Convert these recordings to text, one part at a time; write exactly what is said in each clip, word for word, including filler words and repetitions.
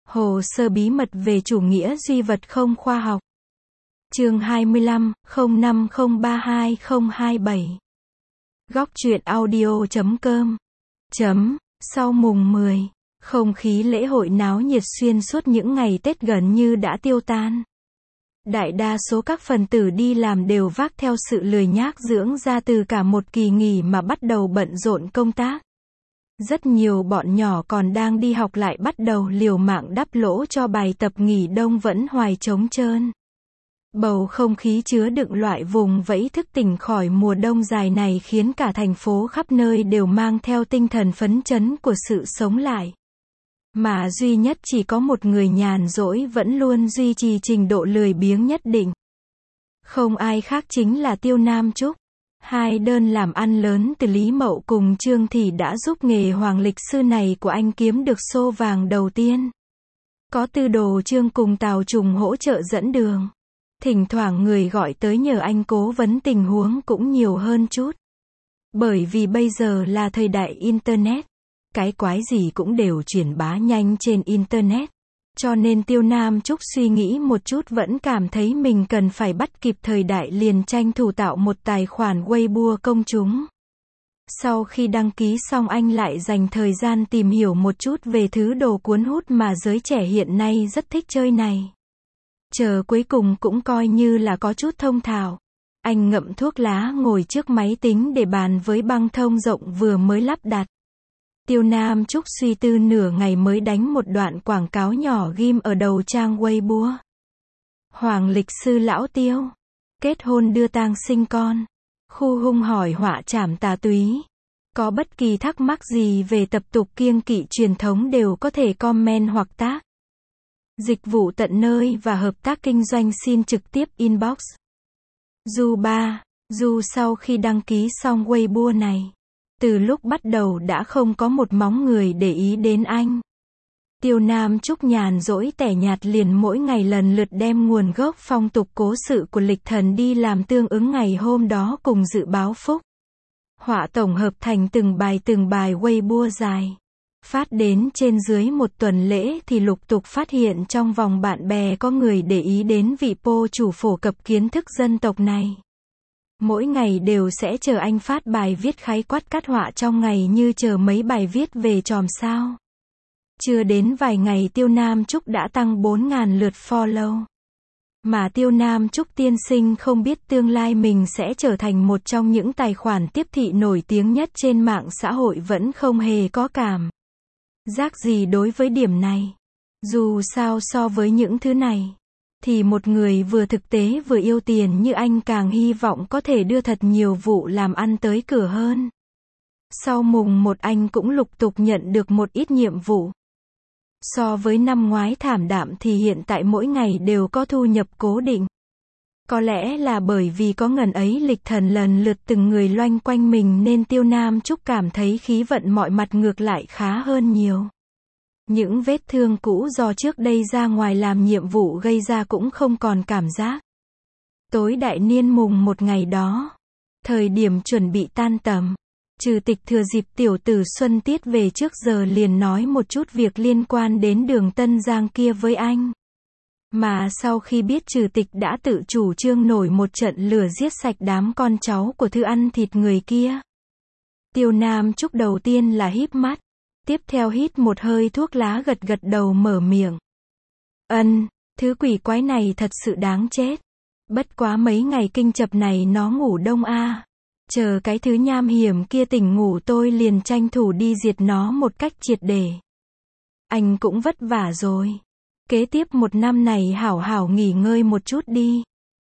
Hồ sơ bí mật về chủ nghĩa duy vật không khoa học. Chương hai mươi lăm, không năm không ba hai không hai bảy. Góc truyện audio chấm com. Chấm, sau mùng mười, không khí lễ hội náo nhiệt xuyên suốt những ngày Tết gần như đã tiêu tan. Đại đa số các phần tử đi làm đều vác theo sự lười nhác dưỡng ra từ cả một kỳ nghỉ mà bắt đầu bận rộn công tác. Rất nhiều bọn nhỏ còn đang đi học lại bắt đầu liều mạng đắp lỗ cho bài tập nghỉ đông vẫn hoài trống trơn. Bầu không khí chứa đựng loại vùng vẫy thức tỉnh khỏi mùa đông dài này khiến cả thành phố khắp nơi đều mang theo tinh thần phấn chấn của sự sống lại. Mà duy nhất chỉ có một người nhàn rỗi vẫn luôn duy trì trình độ lười biếng nhất định. Không ai khác chính là Tiêu Nam Trúc. Hai đơn làm ăn lớn từ Lý Mậu cùng Trương Thị đã giúp nghề hoàng lịch sư này của anh kiếm được xô vàng đầu tiên. Có Tư Đồ Trương cùng Tào Trùng hỗ trợ dẫn đường. Thỉnh thoảng người gọi tới nhờ anh cố vấn tình huống cũng nhiều hơn chút. Bởi vì bây giờ là thời đại Internet. Cái quái gì cũng đều truyền bá nhanh trên Internet. Cho nên Tiêu Nam Trúc suy nghĩ một chút vẫn cảm thấy mình cần phải bắt kịp thời đại, liền tranh thủ tạo một tài khoản Weibo công chúng. Sau khi đăng ký xong anh lại dành thời gian tìm hiểu một chút về thứ đồ cuốn hút mà giới trẻ hiện nay rất thích chơi này. Chờ cuối cùng cũng coi như là có chút thông thạo. Anh ngậm thuốc lá ngồi trước máy tính để bàn với băng thông rộng vừa mới lắp đặt. Tiêu Nam Trúc suy tư nửa ngày mới đánh một đoạn quảng cáo nhỏ ghim ở đầu trang Weibo. Hoàng lịch sư lão Tiêu. Kết hôn đưa tang sinh con. Khu hung hỏi họa trảm tà túy. Có bất kỳ thắc mắc gì về tập tục kiêng kỵ truyền thống đều có thể comment hoặc tác. Dịch vụ tận nơi và hợp tác kinh doanh xin trực tiếp inbox. Du ba, Du sau khi đăng ký xong Weibo này, từ lúc bắt đầu đã không có một móng người để ý đến anh. Tiêu Nam Trúc nhàn rỗi tẻ nhạt liền mỗi ngày lần lượt đem nguồn gốc phong tục cố sự của lịch thần đi làm tương ứng ngày hôm đó cùng dự báo phúc. Họa tổng hợp thành từng bài từng bài Weibo dài. Phát đến trên dưới một tuần lễ thì lục tục phát hiện trong vòng bạn bè có người để ý đến vị po chủ phổ cập kiến thức dân tộc này. Mỗi ngày đều sẽ chờ anh phát bài viết khái quát cắt họa trong ngày như chờ mấy bài viết về chòm sao. Chưa đến vài ngày Tiêu Nam Trúc đã tăng bốn nghìn lượt follow. Mà Tiêu Nam Trúc tiên sinh không biết tương lai mình sẽ trở thành một trong những tài khoản tiếp thị nổi tiếng nhất trên mạng xã hội vẫn không hề có cảm giác gì đối với điểm này. Dù sao so với những thứ này, thì một người vừa thực tế vừa yêu tiền như anh càng hy vọng có thể đưa thật nhiều vụ làm ăn tới cửa hơn. Sau mùng một anh cũng lục tục nhận được một ít nhiệm vụ. So với năm ngoái thảm đạm thì hiện tại mỗi ngày đều có thu nhập cố định. Có lẽ là bởi vì có ngần ấy lịch thần lần lượt từng người loanh quanh mình nên Tiêu Nam Trúc cảm thấy khí vận mọi mặt ngược lại khá hơn nhiều. Những vết thương cũ do trước đây ra ngoài làm nhiệm vụ gây ra cũng không còn cảm giác. Tối đại niên mùng một ngày đó, thời điểm chuẩn bị tan tầm, Trừ Tịch thừa dịp tiểu tử Xuân Tiết về trước giờ liền nói một chút việc liên quan đến đường Tân Giang kia với anh. Mà sau khi biết Trừ Tịch đã tự chủ trương nổi một trận lửa giết sạch đám con cháu của thư ăn thịt người kia, Tiêu Nam Trúc đầu tiên là híp mắt, tiếp theo hít một hơi thuốc lá gật gật đầu mở miệng. Ân, thứ quỷ quái này thật sự đáng chết. Bất quá mấy ngày kinh chập này nó ngủ đông a. À. Chờ cái thứ nham hiểm kia tỉnh ngủ tôi liền tranh thủ đi diệt nó một cách triệt để. Anh cũng vất vả rồi. Kế tiếp một năm này hảo hảo nghỉ ngơi một chút đi.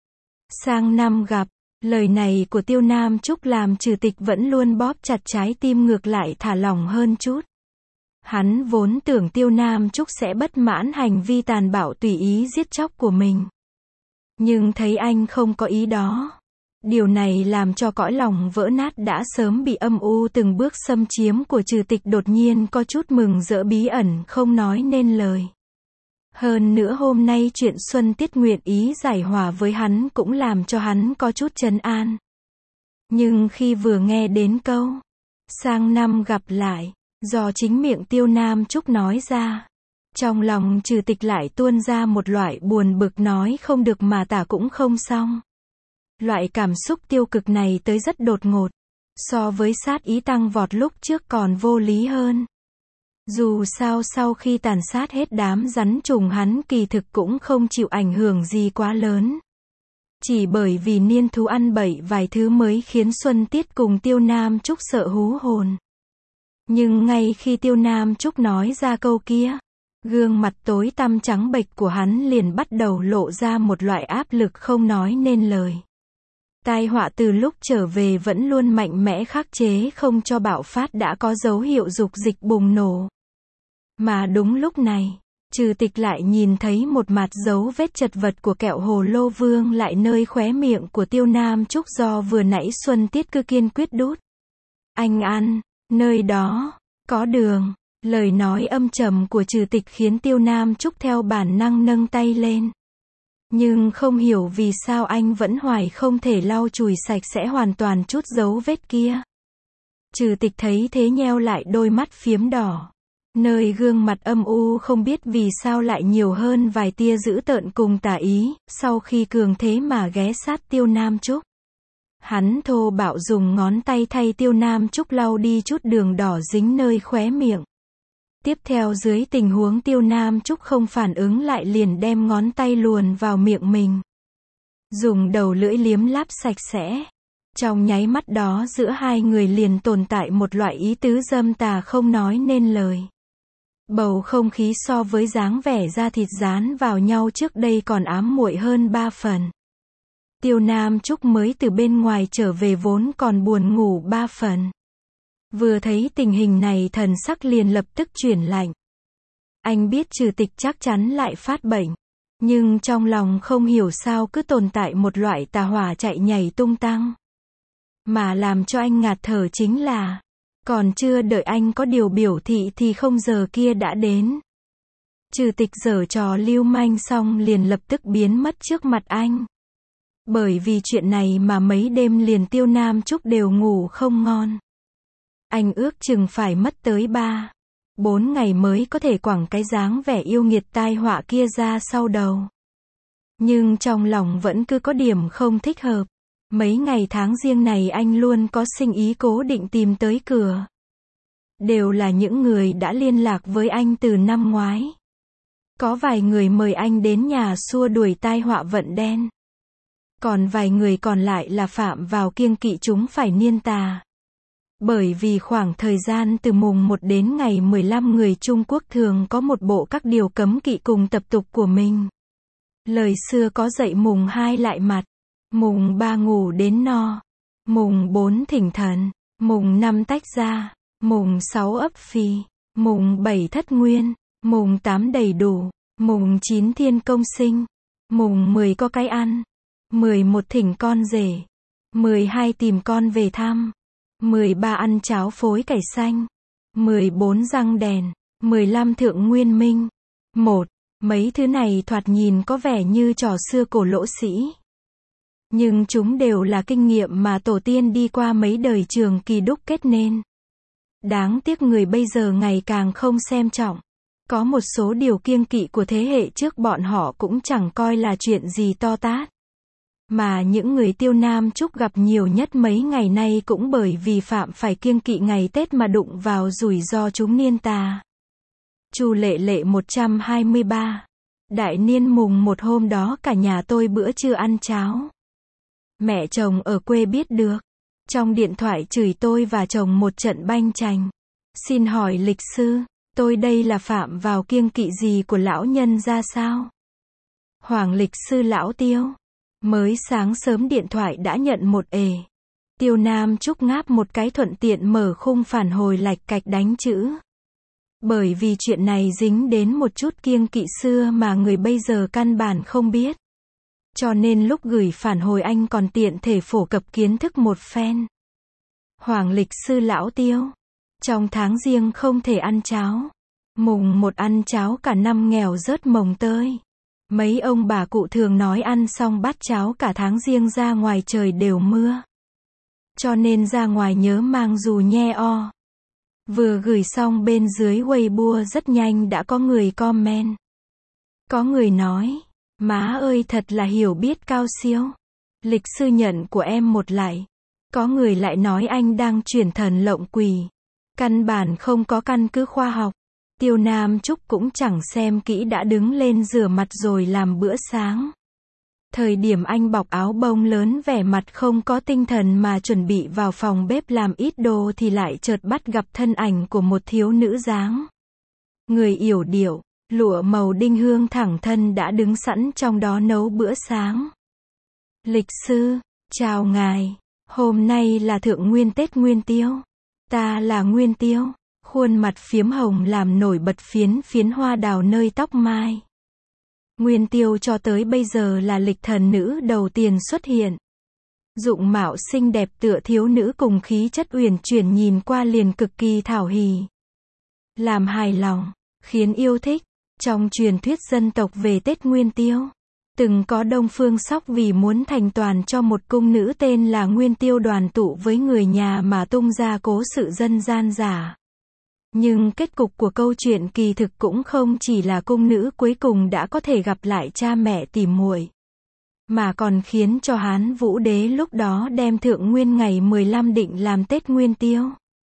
Sang năm gặp, lời này của Tiêu Nam Trúc làm Trừ Tịch vẫn luôn bóp chặt trái tim ngược lại thả lỏng hơn chút. Hắn vốn tưởng Tiêu Nam Trúc sẽ bất mãn hành vi tàn bạo tùy ý giết chóc của mình. Nhưng thấy anh không có ý đó. Điều này làm cho cõi lòng vỡ nát đã sớm bị âm u từng bước xâm chiếm của Trừ Tịch đột nhiên có chút mừng rỡ bí ẩn không nói nên lời. Hơn nữa hôm nay chuyện Xuân Tiết nguyện ý giải hòa với hắn cũng làm cho hắn có chút trấn an. Nhưng khi vừa nghe đến câu sang năm gặp lại, do chính miệng Tiêu Nam Trúc nói ra, Trong lòng Trừ Tịch lại tuôn ra một loại buồn bực nói không được mà tả cũng không xong. Loại cảm xúc tiêu cực này tới rất đột ngột, so với sát ý tăng vọt lúc trước còn vô lý hơn. Dù sao sau khi tàn sát hết đám rắn trùng hắn kỳ thực cũng không chịu ảnh hưởng gì quá lớn. Chỉ bởi vì niên thú ăn bậy vài thứ mới khiến Xuân Tiết cùng Tiêu Nam Trúc sợ hú hồn. Nhưng ngay khi Tiêu Nam Trúc nói ra câu kia, gương mặt tối tăm trắng bệch của hắn liền bắt đầu lộ ra một loại áp lực không nói nên lời. Tai họa từ lúc trở về vẫn luôn mạnh mẽ khắc chế không cho bạo phát đã có dấu hiệu dục dịch bùng nổ. Mà đúng lúc này, Trừ Tịch lại nhìn thấy một mặt dấu vết chật vật của kẹo hồ lô vương lại nơi khóe miệng của Tiêu Nam Trúc do vừa nãy Xuân Tiết cứ kiên quyết đút. Anh ăn, nơi đó, có đường. Lời nói âm trầm của Trừ Tịch khiến Tiêu Nam Trúc theo bản năng nâng tay lên. Nhưng không hiểu vì sao anh vẫn hoài không thể lau chùi sạch sẽ hoàn toàn chút dấu vết kia. Trừ Tịch thấy thế nheo lại đôi mắt phiếm đỏ. Nơi gương mặt âm u không biết vì sao lại nhiều hơn vài tia dữ tợn cùng tà ý, sau khi cường thế mà ghé sát Tiêu Nam Trúc. Hắn thô bạo dùng ngón tay thay Tiêu Nam Trúc lau đi chút đường đỏ dính nơi khóe miệng. Tiếp theo dưới tình huống Tiêu Nam Trúc không phản ứng lại liền đem ngón tay luồn vào miệng mình. Dùng đầu lưỡi liếm láp sạch sẽ. Trong nháy mắt đó giữa hai người liền tồn tại một loại ý tứ dâm tà không nói nên lời. Bầu không khí so với dáng vẻ da thịt dán vào nhau trước đây còn ám muội hơn ba phần. Tiêu Nam Trúc mới từ bên ngoài trở về vốn còn buồn ngủ ba phần. Vừa thấy tình hình này thần sắc liền lập tức chuyển lạnh. Anh biết Trừ Tịch chắc chắn lại phát bệnh. Nhưng trong lòng không hiểu sao cứ tồn tại một loại tà hỏa chạy nhảy tung tăng. Mà làm cho anh ngạt thở chính là, còn chưa đợi anh có điều biểu thị thì không giờ kia đã đến. Trừ Tịch giở trò lưu manh xong liền lập tức biến mất trước mặt anh. Bởi vì chuyện này mà mấy đêm liền Tiêu Nam Trúc đều ngủ không ngon. Anh ước chừng phải mất tới ba, bốn ngày mới có thể quẳng cái dáng vẻ yêu nghiệt tai họa kia ra sau đầu. Nhưng trong lòng vẫn cứ có điểm không thích hợp. Mấy ngày tháng riêng này anh luôn có sinh ý cố định tìm tới cửa. Đều là những người đã liên lạc với anh từ năm ngoái. Có vài người mời anh đến nhà xua đuổi tai họa vận đen. Còn vài người còn lại là phạm vào kiêng kỵ chúng phải niên tà. Bởi vì khoảng thời gian từ mùng một đến ngày mười lăm người Trung Quốc thường có một bộ các điều cấm kỵ cùng tập tục của mình. Lời xưa có dạy mùng hai lại mặt, mùng ba ngủ đến no, mùng bốn thỉnh thần, mùng năm tách ra, mùng sáu ấp phi, mùng bảy thất nguyên, mùng tám đầy đủ, mùng chín thiên công sinh, mùng mười có cái ăn, mười một thỉnh con rể, mười hai tìm con về thăm, mười ba ăn cháo phối cải xanh, mười bốn răng đèn, mười lăm thượng nguyên minh. Một, mấy thứ này thoạt nhìn có vẻ như trò xưa cổ lỗ sĩ. Nhưng chúng đều là kinh nghiệm mà tổ tiên đi qua mấy đời trường kỳ đúc kết nên. Đáng tiếc người bây giờ ngày càng không xem trọng. Có một số điều kiêng kỵ của thế hệ trước bọn họ cũng chẳng coi là chuyện gì to tát. Mà những người Tiêu Nam Trúc gặp nhiều nhất mấy ngày nay cũng bởi vì phạm phải kiêng kỵ ngày Tết mà đụng vào rủi ro chúng niên tà. Chu Lệ Lệ một trăm hai mươi ba. Đại niên mùng một hôm đó cả nhà tôi bữa trưa ăn cháo. Mẹ chồng ở quê biết được. Trong điện thoại chửi tôi và chồng một trận banh chành. Xin hỏi lịch sư, tôi đây là phạm vào kiêng kỵ gì của lão nhân ra sao? Hoàng lịch sư lão Tiêu. Mới sáng sớm điện thoại đã nhận một ề. Tiêu Nam Trúc ngáp một cái thuận tiện mở khung phản hồi lạch cạch đánh chữ. Bởi vì chuyện này dính đến một chút kiêng kỵ xưa mà người bây giờ căn bản không biết. Cho nên lúc gửi phản hồi anh còn tiện thể phổ cập kiến thức một phen. Hoàng lịch sư lão Tiêu. Trong tháng riêng không thể ăn cháo. Mùng một ăn cháo cả năm nghèo rớt mồng tơi. Mấy ông bà cụ thường nói ăn xong bát cháo cả tháng riêng ra ngoài trời đều mưa. Cho nên ra ngoài nhớ mang dù nhe o. Vừa gửi xong bên dưới Weibo rất nhanh đã có người comment. Có người nói, má ơi thật là hiểu biết cao siêu. Lịch sư nhận của em một lại. Có người lại nói anh đang chuyển thần lộng quỷ. Căn bản không có căn cứ khoa học. Tiêu Nam Trúc cũng chẳng xem kỹ đã đứng lên rửa mặt rồi làm bữa sáng. Thời điểm anh bọc áo bông lớn vẻ mặt không có tinh thần mà chuẩn bị vào phòng bếp làm ít đồ thì lại chợt bắt gặp thân ảnh của một thiếu nữ dáng. Người yểu điệu, lụa màu đinh hương thẳng thân đã đứng sẵn trong đó nấu bữa sáng. Lịch sư, chào ngài, hôm nay là thượng nguyên Tết Nguyên Tiêu. Ta là Nguyên Tiêu, khuôn mặt phiếm hồng làm nổi bật phiến phiến hoa đào nơi tóc mai. Nguyên Tiêu cho tới bây giờ là lịch thần nữ đầu tiên xuất hiện. Dụng mạo xinh đẹp tựa thiếu nữ cùng khí chất uyển chuyển nhìn qua liền cực kỳ thảo hỉ. Làm hài lòng, khiến yêu thích. Trong truyền thuyết dân tộc về Tết Nguyên Tiêu, từng có Đông Phương Sóc vì muốn thành toàn cho một cung nữ tên là Nguyên Tiêu đoàn tụ với người nhà mà tung ra cố sự dân gian giả. Nhưng kết cục của câu chuyện kỳ thực cũng không chỉ là cung nữ cuối cùng đã có thể gặp lại cha mẹ tỉ muội, mà còn khiến cho Hán Vũ Đế lúc đó đem thượng nguyên ngày mười lăm định làm Tết Nguyên Tiêu.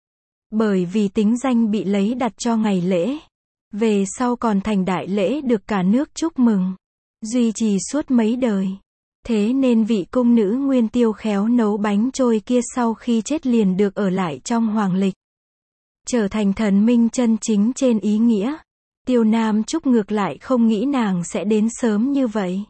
Bởi vì tính danh bị lấy đặt cho ngày lễ, về sau còn thành đại lễ được cả nước chúc mừng, duy trì suốt mấy đời. Thế nên vị cung nữ Nguyên Tiêu khéo nấu bánh trôi kia sau khi chết liền được ở lại trong hoàng lịch, trở thành thần minh chân chính trên ý nghĩa. Tiêu Nam Trúc ngược lại không nghĩ nàng sẽ đến sớm như vậy.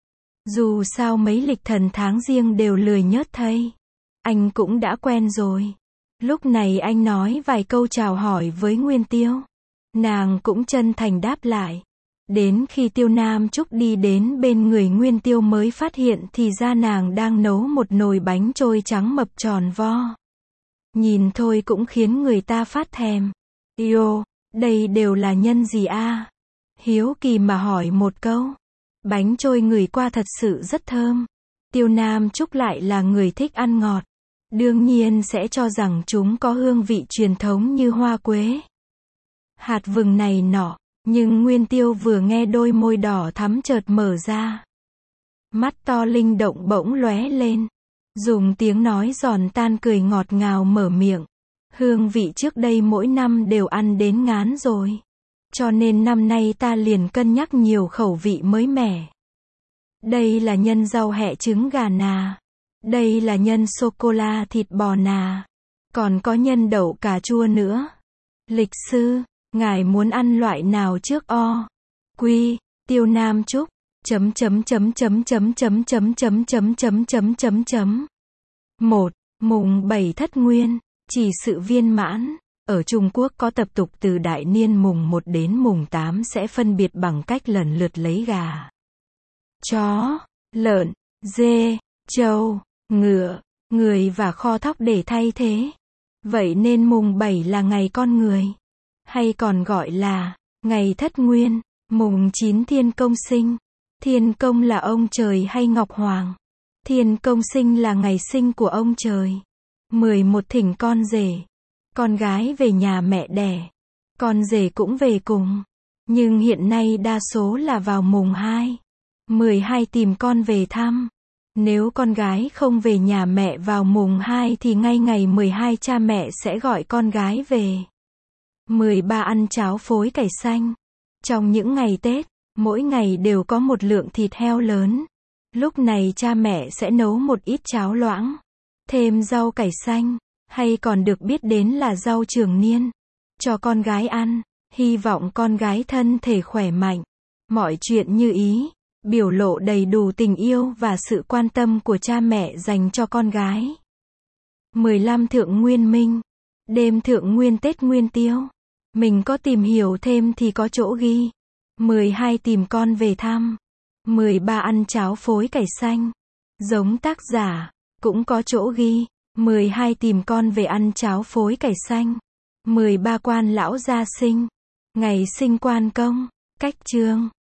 Dù sao mấy lịch thần tháng riêng đều lười nhớt thay. Anh cũng đã quen rồi. Lúc này anh nói vài câu chào hỏi với Nguyên Tiêu. Nàng cũng chân thành đáp lại. Đến khi Tiêu Nam Trúc đi đến bên người Nguyên Tiêu mới phát hiện thì ra nàng đang nấu một nồi bánh trôi trắng mập tròn vo. Nhìn thôi cũng khiến người ta phát thèm. Yêu, đây đều là nhân gì a? Hiếu kỳ mà hỏi một câu. Bánh trôi ngửi qua thật sự rất thơm. Tiêu Nam Trúc lại là người thích ăn ngọt. Đương nhiên sẽ cho rằng chúng có hương vị truyền thống như hoa quế, hạt vừng này nọ. Nhưng Nguyên Tiêu vừa nghe đôi môi đỏ thắm chợt mở ra. Mắt to linh động bỗng lóe lên. Dùng tiếng nói giòn tan cười ngọt ngào mở miệng. Hương vị trước đây mỗi năm đều ăn đến ngán rồi. Cho nên năm nay ta liền cân nhắc nhiều khẩu vị mới mẻ. Đây là nhân rau hẹ trứng gà nà. Đây là nhân sô-cô-la thịt bò nà. Còn có nhân đậu cà chua nữa. Lịch sư, ngài muốn ăn loại nào trước o? Quy, Tiêu Nam Trúc. chấm chấm chấm chấm chấm chấm chấm chấm chấm chấm chấm chấm chấm. một. Mùng bảy Thất Nguyên, chỉ sự viên mãn. Ở Trung Quốc có tập tục từ đại niên mùng một đến mùng tám sẽ phân biệt bằng cách lần lượt lấy gà, chó, lợn, dê, trâu, ngựa, người và kho thóc để thay thế. Vậy nên mùng bảy là ngày con người, hay còn gọi là ngày Thất Nguyên. Mùng chín Thiên Công sinh. Thiên Công là ông trời hay Ngọc Hoàng? Thiên Công sinh là ngày sinh của ông trời. mười một Thỉnh con rể. Con gái về nhà mẹ đẻ. Con rể cũng về cùng. Nhưng hiện nay đa số là vào mùng hai. mười hai Tìm con về thăm. Nếu con gái không về nhà mẹ vào mùng hai thì ngay ngày mười hai cha mẹ sẽ gọi con gái về. mười ba Ăn cháo phối cải xanh. Trong những ngày Tết, mỗi ngày đều có một lượng thịt heo lớn. Lúc này cha mẹ sẽ nấu một ít cháo loãng, thêm rau cải xanh, hay còn được biết đến là rau trường niên, cho con gái ăn. Hy vọng con gái thân thể khỏe mạnh, mọi chuyện như ý, biểu lộ đầy đủ tình yêu và sự quan tâm của cha mẹ dành cho con gái. mười lăm Thượng Nguyên Minh, đêm thượng nguyên Tết Nguyên Tiêu. Mình có tìm hiểu thêm thì có chỗ ghi. mười hai Tìm con về thăm. mười ba Ăn cháo phối cải xanh. Giống tác giả, cũng có chỗ ghi. mười hai Tìm con về ăn cháo phối cải xanh. mười ba Quan lão gia sinh. Ngày sinh quan công. Cách chương.